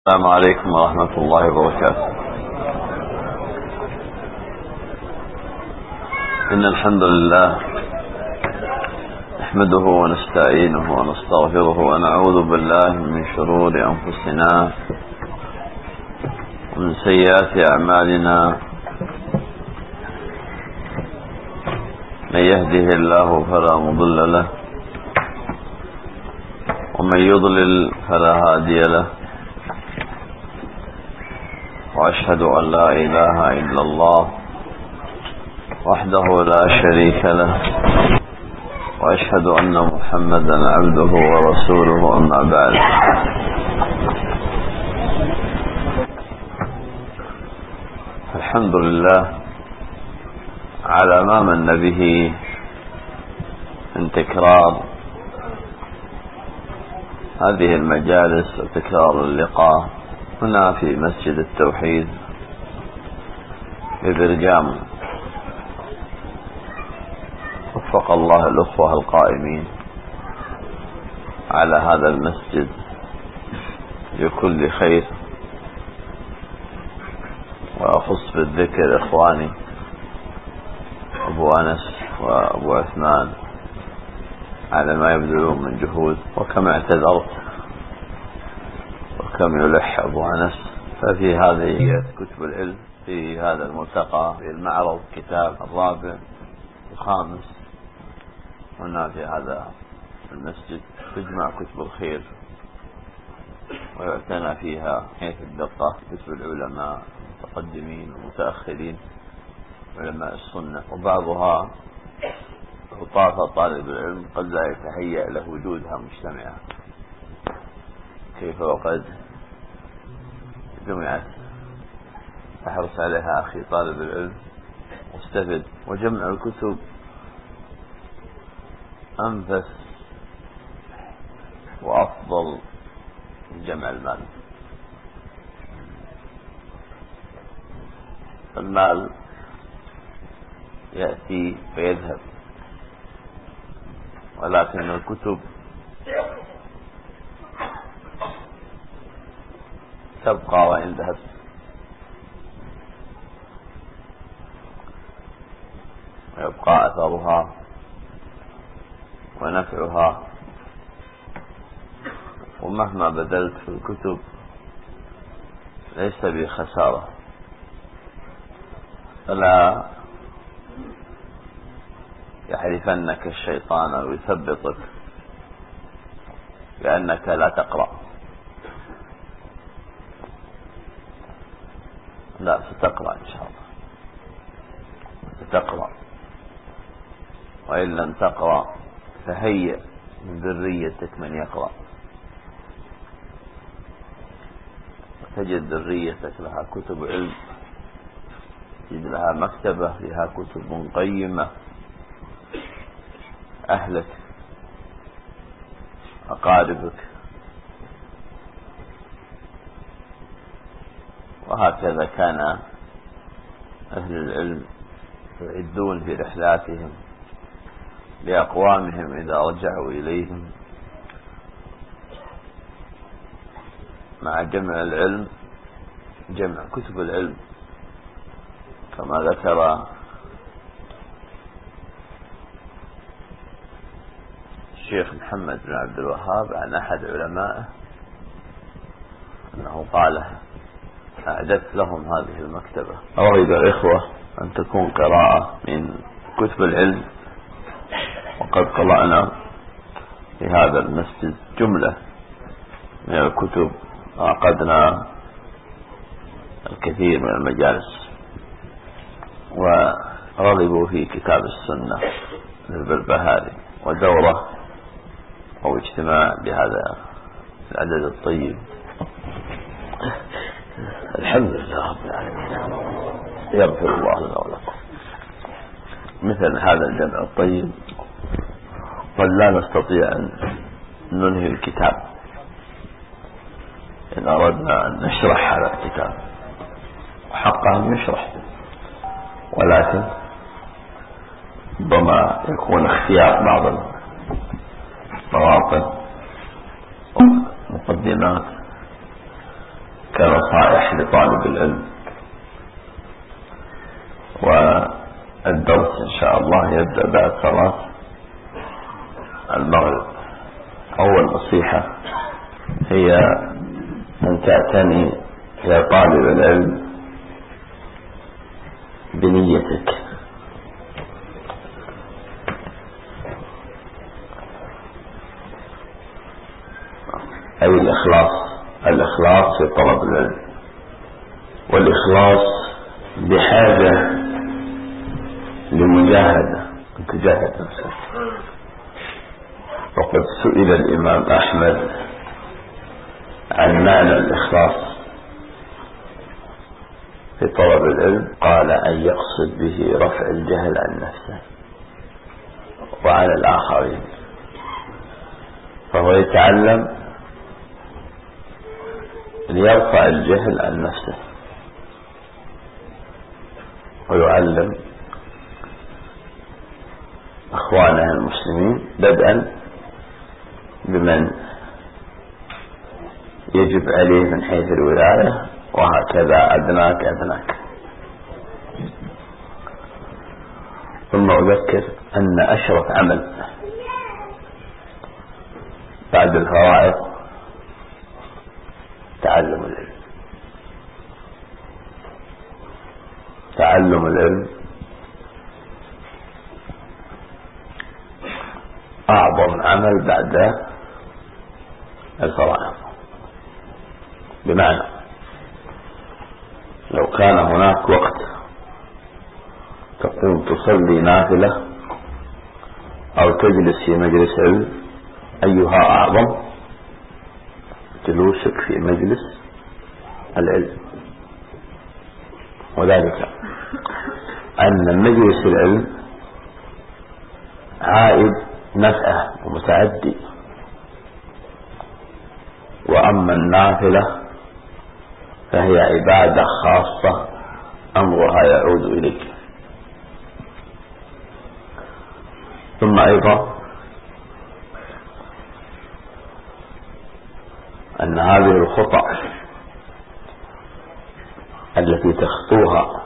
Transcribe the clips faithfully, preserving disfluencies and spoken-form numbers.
السلام عليكم ورحمة الله وبركاته. إن الحمد لله نحمده ونستعينه ونستغفره ونعوذ بالله من شرور أنفسنا ومن سيئات أعمالنا. من يهده الله فلا مضل له ومن يضلل فلا هادي له، وأشهد أن لا إله إلا الله وحده لا شريك له، وأشهد أن محمدا عبده ورسوله. أما بعد، الحمد لله على ما من به من تكرار هذه المجالس وتكرار اللقاء هنا في مسجد التوحيد ببرجام. وفق الله الأخوة القائمين على هذا المسجد لكل خير، وأخص بالذكر إخواني أبو أنس وأبو عثمان على ما يبذلون من جهود، وكما اعتذرت وكم يلح أبو أنس. ففي هذه كتب العلم في هذا الملتقى في المعرض كتاب الرابع الخامس هنا في هذا المسجد تجمع كتب الخير ويعتنى فيها حيث الدقة كتب العلماء المتقدمين والمتأخرين علماء السنة، وبعضها خطاف طالب العلم قد لا يتهيأ له وجودها مجتمعة، كيف وقد جمعت. احرص عليها أخي طالب العلم واستفد. وجمع الكتب أنفس وأفضل من جمع المال. المال يأتي ويذهب، ولكن الكتب تبقى وإن ذهبت. ويبقى أثرها ونفعها، ومهما بذلت في الكتب ليس بخسارة. فلا يحرفنك الشيطان ويثبطك بأنك لا تقرأ. لا، ستقرأ إن شاء الله، ستقرأ. وإن لم تقرأ فهيئ من ذريتك من يقرأ، وتجد ذريتك لها كتب علم، تجد لها مكتبة فيها كتب قيمة. أهلك أقاربك، وهكذا كان أهل العلم يعدون في رحلاتهم لأقوامهم إذا رجعوا إليهم مع جمع العلم جمع كتب العلم، كما ذكر الشيخ محمد بن عبد الوهاب عن أحد علمائه أنه قال: أعددت لهم هذه المكتبة. أرغب الإخوة أن تكون قراءة من كتب العلم، وقد قرأنا في هذا المسجد جملة من الكتب، وعقدنا الكثير من المجالس، ورغبوا في كتاب السنة للبربهاري، ودورة أو اجتماع بهذا العدد الطيب. الحمد لله رب العالمين، يغفر الله لنا ولكم. مثل هذا الجمع الطيب قد لا نستطيع أن ننهي الكتاب إن أردنا أن نشرح هذا الكتاب، وحقا نشرح، ولكن ربما يكون اختيار بعض المواطن ومقدمات كنصائح لطالب العلم. والدرس إن شاء الله يبدأ بعد صلاة المغرب. أول نصيحة هي أن تعتني يا طالب العلم بنيتك، أي الإخلاص الإخلاص في طلب العلم. والإخلاص بحاجة لمجاهدة، أن تجاهد نفسك. وقد سئل الإمام أحمد عن معنى الإخلاص في طلب العلم، قال أن يقصد به رفع الجهل عن نفسه وعن الآخرين. فهو يتعلم ليرفع الجهل عن نفسه، ويعلم أخوانه المسلمين بدءا بمن يجب عليه من حيث الولاية، وهكذا أدناك أدناك. ثم أذكر أن أشرف عمل بعد الفرائض تعلم العلم. تعلم العلم أعظم عمل بعد الفرائض. بمعنى لو كان هناك وقت تقوم تصلي نافلة أو تجلس في مجلس علم، أيها أعظم؟ جلوسك في مجلس العلم. وذلك أن مجلس العلم عائد نفعه ومتعدي، وأما النافلة فهي عبادة خاصة أمرها يعود إليك. ثم أيضا أن هذه الخطأ التي تخطوها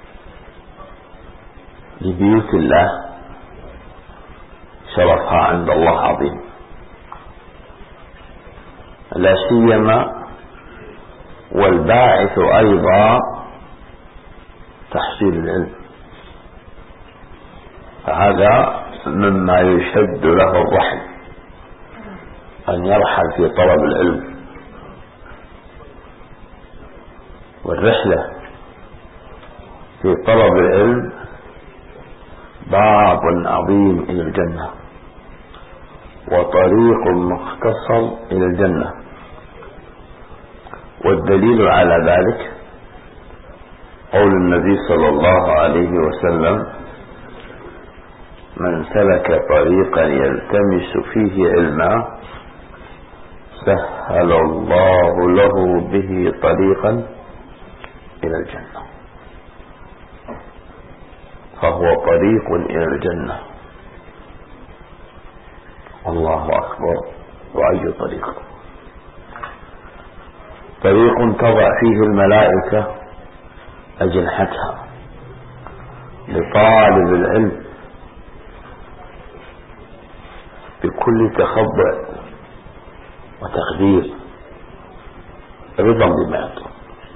لبيوت الله شرفها عند الله عظيم، لا سيما والباعث أيضا تحصيل العلم. فهذا مما يشد له الرحل، أن يرحل في طلب العلم. والرحلة في طلب العلم باب عظيم إلى الجنة، وطريق مختصر إلى الجنة. والدليل على ذلك قول النبي صلى الله عليه وسلم: من سلك طريقا يلتمس فيه علما سهل الله له به طريقا إلى الجنة. فهو طريق إلى الجنة. الله أكبر. وأي طريق؟ طريق تضع فيه الملائكة أجنحتها لطالب العلم بكل تخضع وتقدير، رضا بما يطلب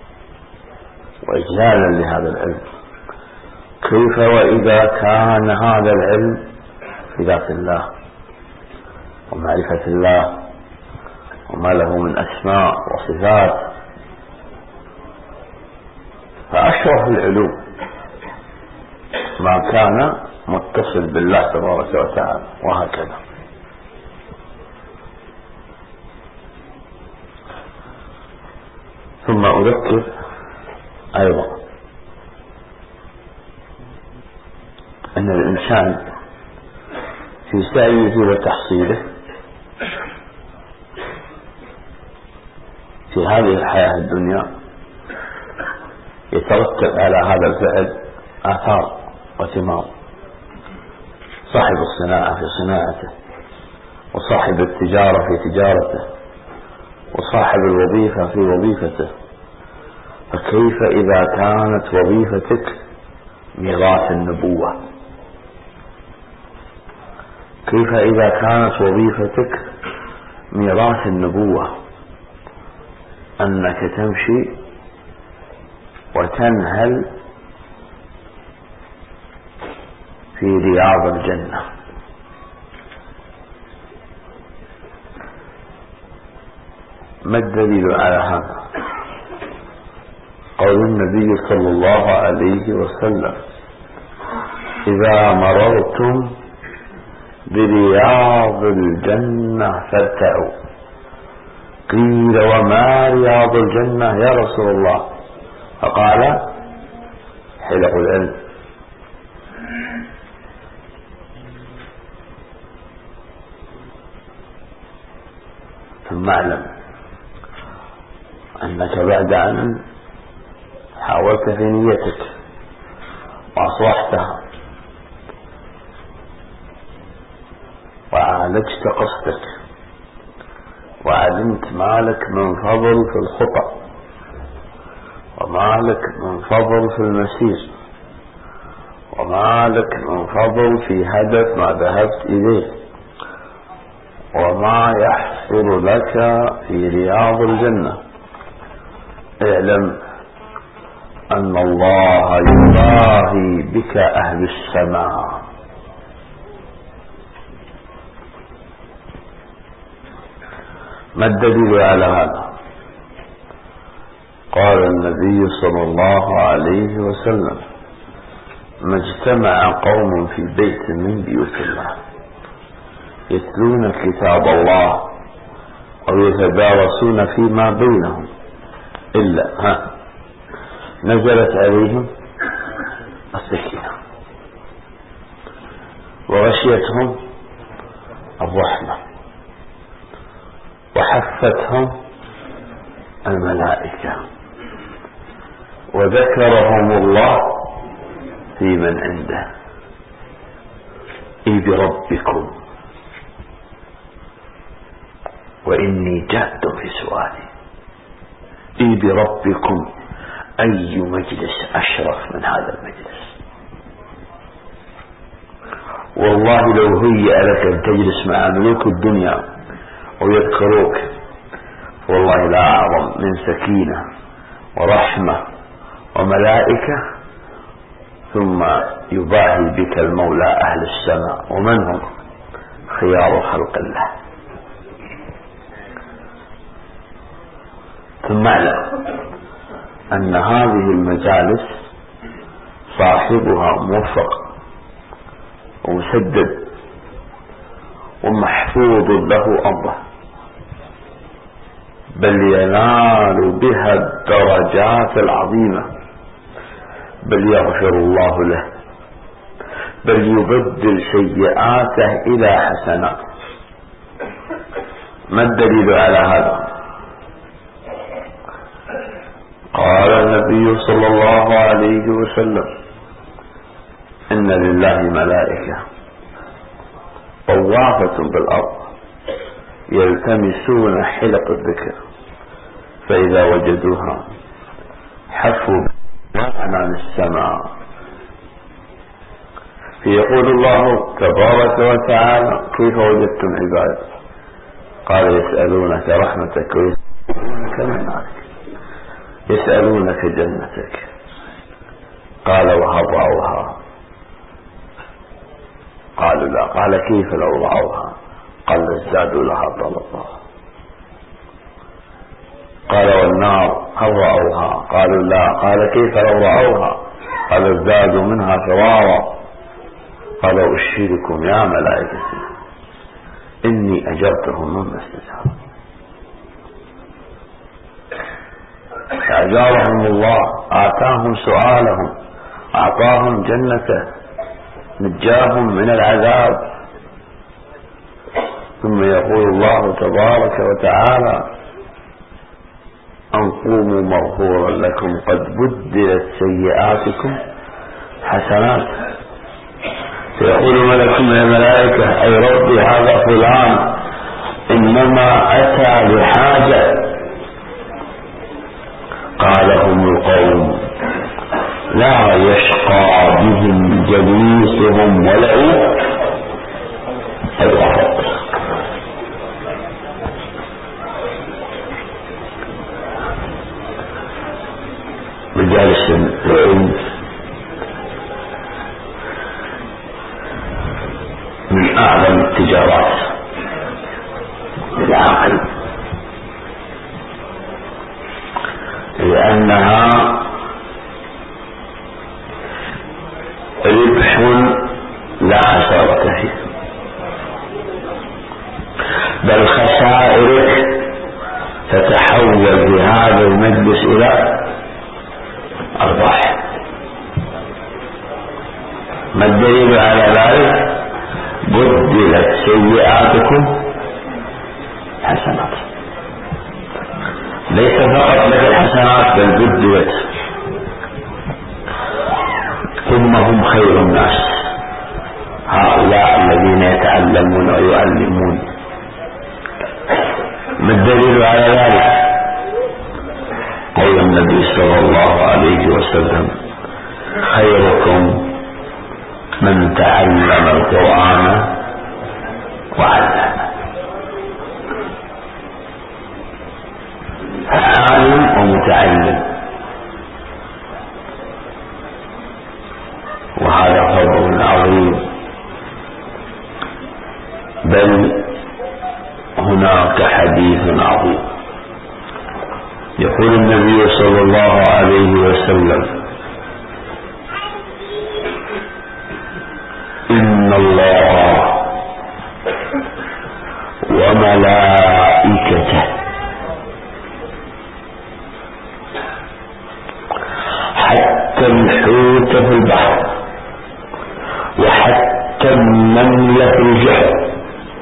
وإجلالا لهذا العلم. كيف وإذا كان هذا العلم في ذات الله ومعرفة الله وما له من أسماء وصفات. فأشرف العلوم ما كان متصل بالله تبارك وتعالى، وهكذا. ثم أذكر أيضا أن الإنسان في سعيه وتحصيله في هذه الحياة الدنيا يترتب على هذا الفعل آثار وثمار. صاحب الصناعة في صناعته، وصاحب التجارة في تجارته، وصاحب الوظيفة في وظيفته، فكيف إذا كانت وظيفتك ميراث النبوة؟ كيف إذا كانت وظيفتك ميراث النبوة، أنك تمشي وتنهل في رياض الجنة؟ ما الدليل على هذا؟ قول النبي صلى الله عليه وسلم: إذا مررتم برياض الجنة فارتعوا. قيل: وما رياض الجنة يا رسول الله؟ فقال: حلق العلم. ثم اعلم أنك بعد أن حاولت في نيتك وأصلحتها وعالجت قصدك وعلمت ما لك من فضل في الخطأ وما لك من فضل في المسير وما لك من فضل في هدف ما ذهبت إليه وما يحصل لك في رياض الجنة، اعلم أن الله يباهي بك أهل السماء. ما الدليل على هذا؟ قال النبي صلى الله عليه وسلم: ما اجتمع قوم في بيت من بيوت الله يتلون كتاب الله أو يتدارسون فيما بينهم إلا ها نزلت عليهم السكينة وغشيتهم الرحمة وحفتهم الملائكة وذكرهم الله في من عنده. إي بربكم وإني جاد في سؤالي. إي بربكم، أي مجلس أشرف من هذا المجلس؟ والله لو هيئ لك أن تجلس مع ملوك الدنيا ويذكروك والله لا أعظم من سكينة ورحمة وملائكة، ثم يباهي بك المولى أهل السماء، ومن هم؟ خيار خلق الله. ثم اعلم أن هذه المجالس صاحبها موفق ومسدد ومحفوظ له أمره، بل ينال بها الدرجات العظيمة، بل يغفر الله له، بل يبدل سيئاته إلى حسنات. ما الدليل على هذا؟ قال النبي صلى الله عليه وسلم: إن لله ملائكة طوافة بالأرض يلتمسون حلق الذكر، فإذا وجدوها حفوا بعنان السماء، فيقول الله تبارك وتعالى: كيف وجدتم عبادي؟ قال: يسألونك رحمتك ويسألونك منك، يسألونك جنتك. قال: وهل رأوها؟ قالوا لا. قال: كيف لو رأوها؟ قال: ازدادوا لها طلبا. قال: والنار هل رأوها؟ قالوا لا. قال: كيف لو رأوها؟ قال: ازدادوا منها فرارا. قال: أشهدكم يا ملائكتي إني أجرتهم مما استجابوا. أجارهم الله، آتاهم سؤالهم، أعطاهم جنته، نجاهم من العذاب. ثم يقول الله تبارك وتعالى: أن قوموا مغفورا لكم قد بدلت سيئاتكم حسنات. فيقول ملك من الملائكة: أي ربي هذا فلان إنما أتى لحاجة قالهم القوم لا يشقى بهم جليسهم ولو الوحد. مجالس العلم من أعظم التجارات للعاقل، لأنها ربح لا خسارة فيه، بل خسائرك تتحول في هذا المجلس إلى أرباح. ما الدليل على ذلك؟ بدلت سيئاتكم حسنات، ليس فقط لك الحسنات بل بدلت، ثم هم خير الناس هؤلاء الذين يتعلمون ويعلمون. ما الدليل على ذلك؟ قول النبي صلى الله عليه وسلم خيركم من تعلم القرآن وعلمه. عالم ومتعلم، وهذا فضل عظيم. بل هناك حديث عظيم يقول النبي صلى الله عليه وسلم إن الله وملائكته حتى الحوت في البحر وحتى النملة في الجحر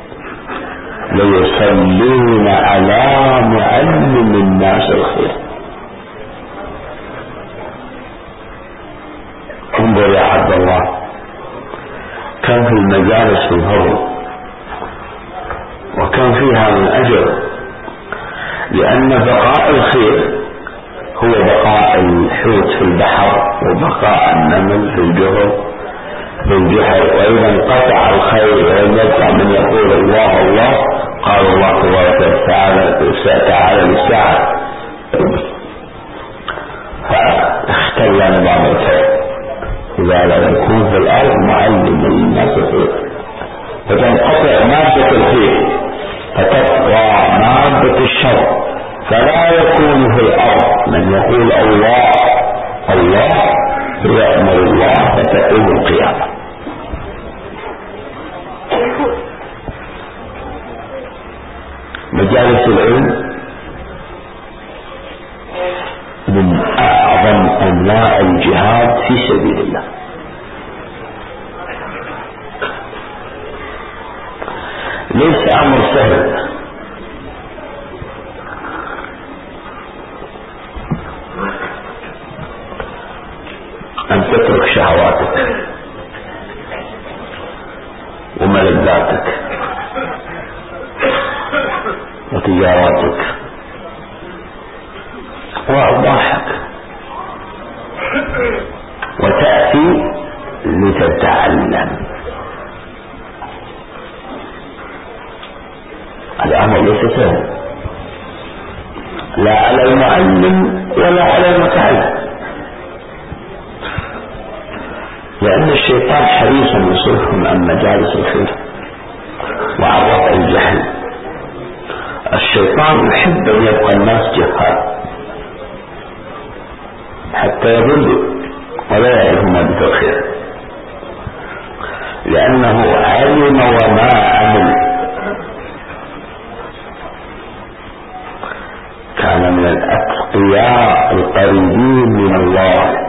ليصلون على معلم الناس الخير. انظر يا عبد الله كم في المجالس من فضل وكم فيها من أجر، لأن بقاء الخير هو بقاء الحوت في البحر وبقاء النمل في الجحر في الجحر وإذا انقطع الخير ولم يبقى من يقول الله الله قال الله تبارك وتعالى تعالى للساعة فاختل بعض الخير إذا لم يكون في الأرض معلم للناس الخير، فتنقطع مادة الخير فتبقى مادة الشر، فلا يكون في الأرض من يقول الله الله ويأمر الله فتقوم القيامة. مجالس العلم من أعظم أنواع الجهاد في سبيل الله، ليس أمر سهل. أن تترك شهواتك وملذاتك وتجاراتك وأرباحك وتأتي لتتعلم. الأمر ليس سهل، لا على المعلم ولا على المتعلم، لأن الشيطان حريص يصرفهم عن مجالس الخير وعن رفع الجهل. الشيطان يحب أن يبقى الناس جهال حتى يضلوا ولا يعرفوا مادة الخير، لأنه علم وما عمل. كان من الأتقياء القريبين من الله،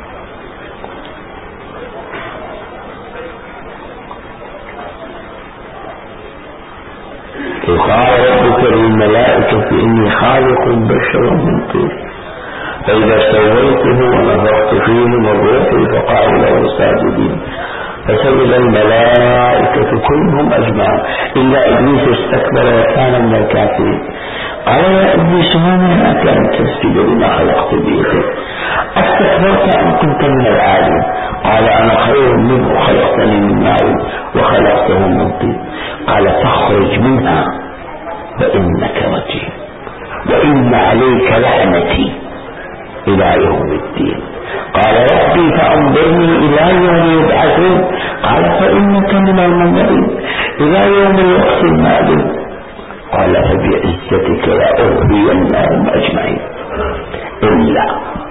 قال ربك للملائكة إني خالق بشرا من طين فإذا سويته ونفخت فيه من روحي فقعوا له ساجدين فسجد الملائكة كلهم أجمعون إلا إبليس استكبر وكان من الكافرين. قال يا إبليس ما منعك أن تسجد لما خلقت بيدي أستكبرت أم كنت من العالم؟ قال أنا خير منه خلقتني من نار وخلقته من طين. قال فاخرج منها فإنك رجيم وإن عليك لعنتي إلى يوم الدين. قال ربي فأنظرني إلى يوم يبعثون. قال فإنك من المنظرين إلى يوم الوقت المعلوم. قال فبعزتك لأغوينهم أجمعين إلا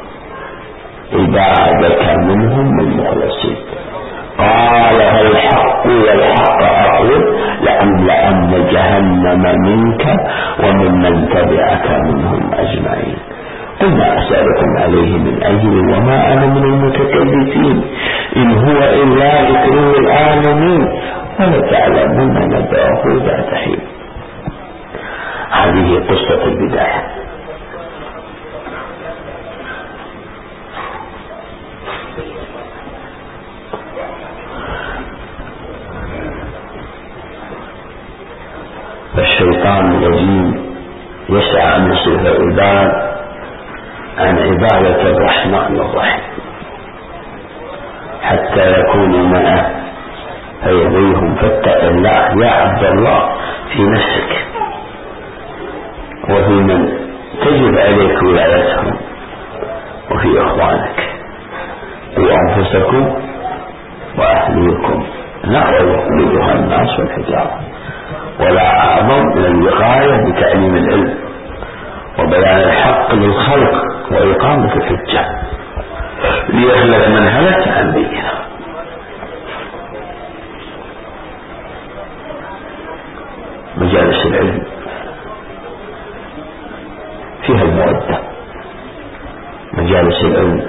عبادك منهم المخلصين. قال فالحق والحق أقول لأملأن جهنم منك ومن من تبعك منهم أجمعين. قل ما أسألكم عليه من أجر وما أنا من المتكلفين إن هو إلا ذكر للعالمين ولتعلمون نبأه ذات حين. هذه قصة البداية. الشيطان الرجيم يسعى أن يصرف العباد عن عبادة الرحمن الرحيم حتى يكونوا معه فيغويهم. فاتق الله يا عبد الله في نفسك وفي من تجب عليك ولايتهم وفي إخوانك وأنفسكم وأهليكم نار يخرجها الناس والحجارة. ولا أعظم من الوقاية بتعليم العلم وبيان الحق للخلق وإقامة الحجة ليخلق من هلك عن بينه. مجالس العلم فيها المودة. مجالس العلم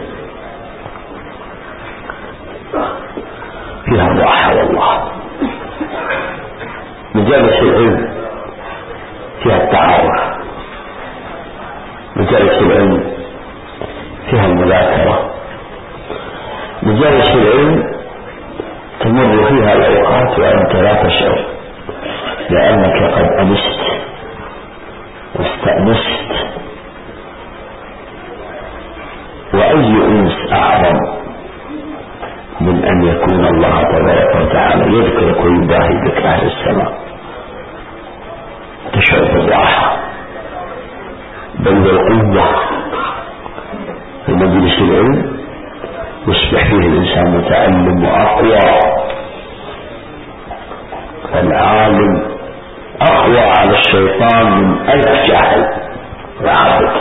فيها الراحة والله. مجالس العلم فيها التعارف. مجالس العلم فيها المذاكرة. مجالس العلم تمر فيها الأوقات وأنت لا تشعر لأنك قد أنست واستأنست. وأي أنس أعظم من أن يكون الله تبارك وتعالى يذكرك ويباهي بك أهل السماء. تشعر بالراحة بل بالقوة. في مجلس العلم يصبح فيه الإنسان متعلم وأقوى. العالم أقوى على الشيطان من ألف جاهل وعابد.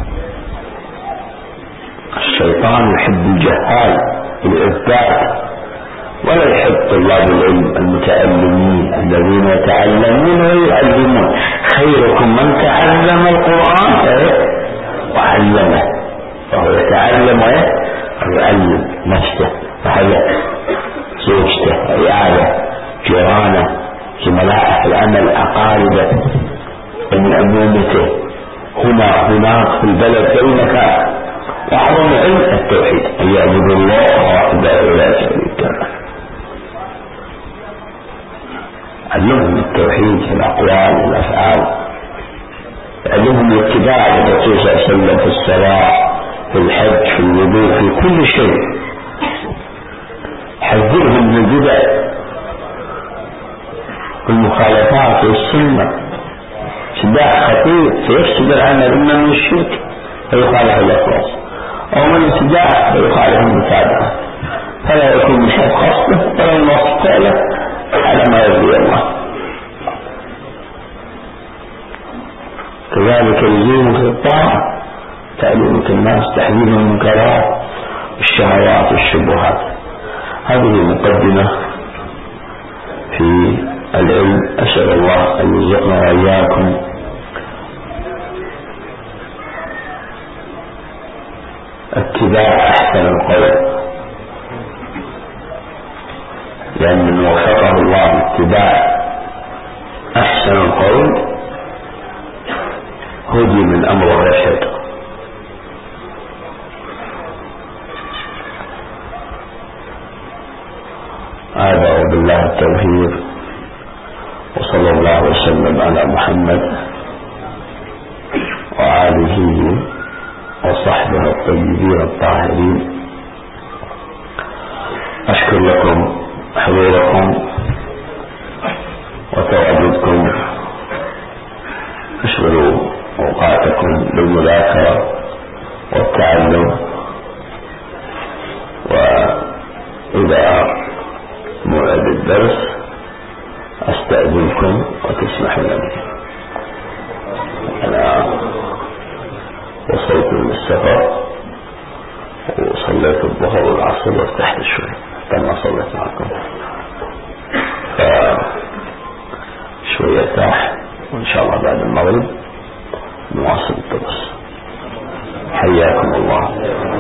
الشيطان يحب الجهال العباد ولا يحب طلاب العلم المتعلمين الذين يتعلمون ويعلمون. خيركم من تعلم القرآن وعلمه. فهو يتعلم ويعلم نفسه وحياته زوجته عياله جيرانه زملائه في العمل أقاربه من عمومته هنا هناك في البلد في مكان. وأعظم علم التوحيد أن يعبد الله وحده لا شريك له. علمهم التوحيد في الأقوال والأفعال. علمهم الاتباع للرسول صلى الله عليه وسلم في الصلاة في الحج في الوضوء في كل شيء. حذرهم من البدع والمخالفات والسنة. اتباع خطير سيفسد العمل إما من الشرك فيخالف الأخلاص أو من الاتباع فيخالف المتابعة فلا يكون من حق خاصة ولا من وصف فعله على ما يرضي الله. كذلك يزيد في الطاعة تعليم الناس تحذير المنكرات والشهوات والشبهات. هذه مقدمة في العلم. أسأل الله أن يرزقنا وإياكم اتباع أحسن القول، لأن من وفقه الله اتباع أحسن القول هدي من أمر الرشد. هذا وبالله التوفيق وصلى الله وسلم على محمد الطيبين الطاهرين. أشكر لكم حضوركم وتواجدكم، اشغلوا أوقاتكم بالمذاكرة والتعلم، وإذا موعد الدرس أستأذنكم وتسمحوا لي. أنا وصلت من السفر وصليت الظهر والعصر وارتحت شوي لما صليت معكم، فشوي ارتاح، وإن شاء الله بعد المغرب نواصل الدرس. حياكم الله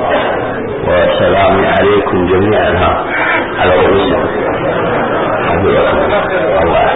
وسلام عليكم جميعا على رؤوسكم. حفظكم الله.